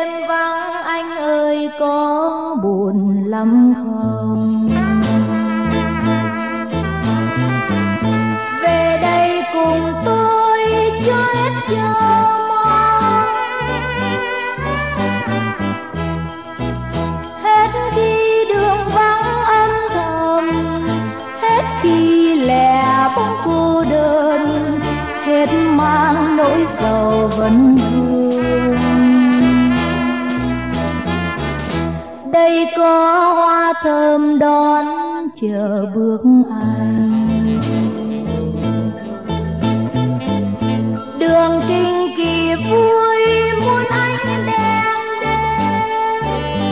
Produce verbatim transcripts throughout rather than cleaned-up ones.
đêm vắng anh ơi có buồn lắm không? Về đây cùng tôi cho hết chờ mong. Hết khi đường vắng âm thầm, hết khi lẻ bóng cô đơn, hết mang nỗi sầu vấn vương. Đây có hoa thơm đón chờ bước anh, đường kinh kỳ vui muốn anh đem đến.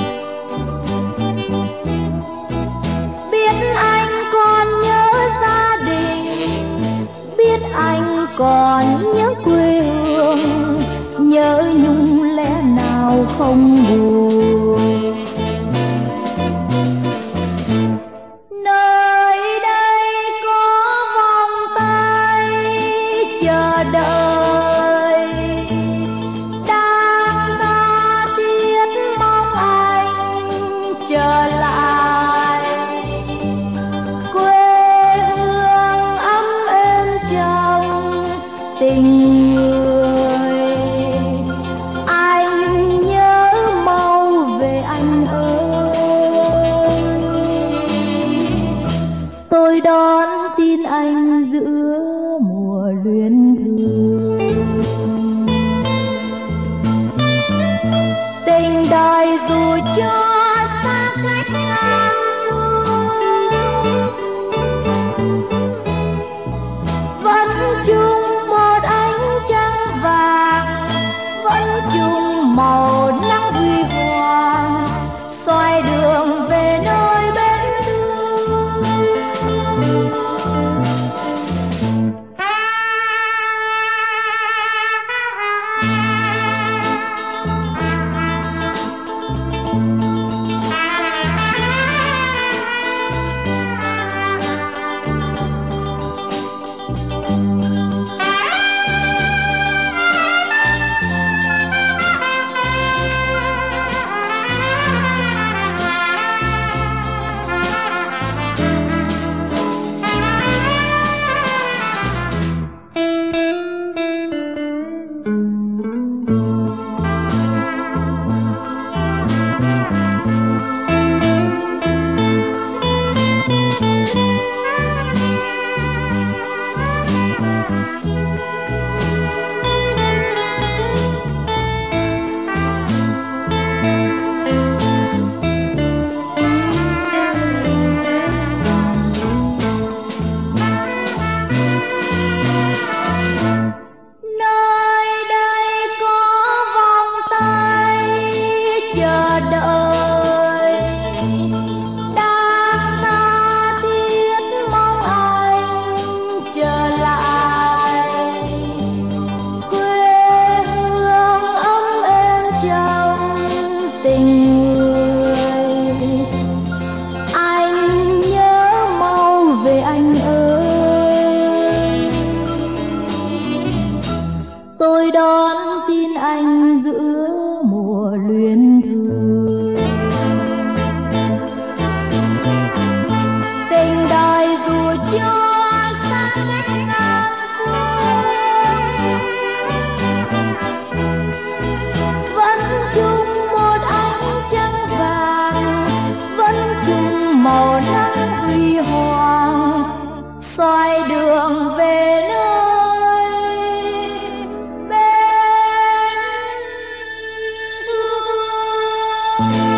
Biết anh còn nhớ gia đình, biết anh còn nhớ quê hương, nhớ nhung lẽ nào không buồn. Nơi đây có vòng tay chờ đợi, đang tha thiết mong anh trở lại. Quê hương ấm êm trong tình người, anh nhớ mau về anh ơi. Tôi đón tin anh giữa mùa luyến thương. Tình đời dù cho xa cách ngàn phương, vẫn chung một ánh trăng vàng, vẫn chung màu nắng huy hoàng, soi đường về nơi bên thương. Nơi đây có vòng tay chờ đợi, đang tha thiết mong anh trở lại. Quê hương ấm êm trong tình người, anh nhớ mau về anh ơi. Tôi đón tin anh giữa mùa luyến thương. Tình đời dù cho xa cách ngàn phương, vẫn chung một ánh trăng vàng, vẫn chung màu nắng huy hoàng, soi đường về nơi bên thương.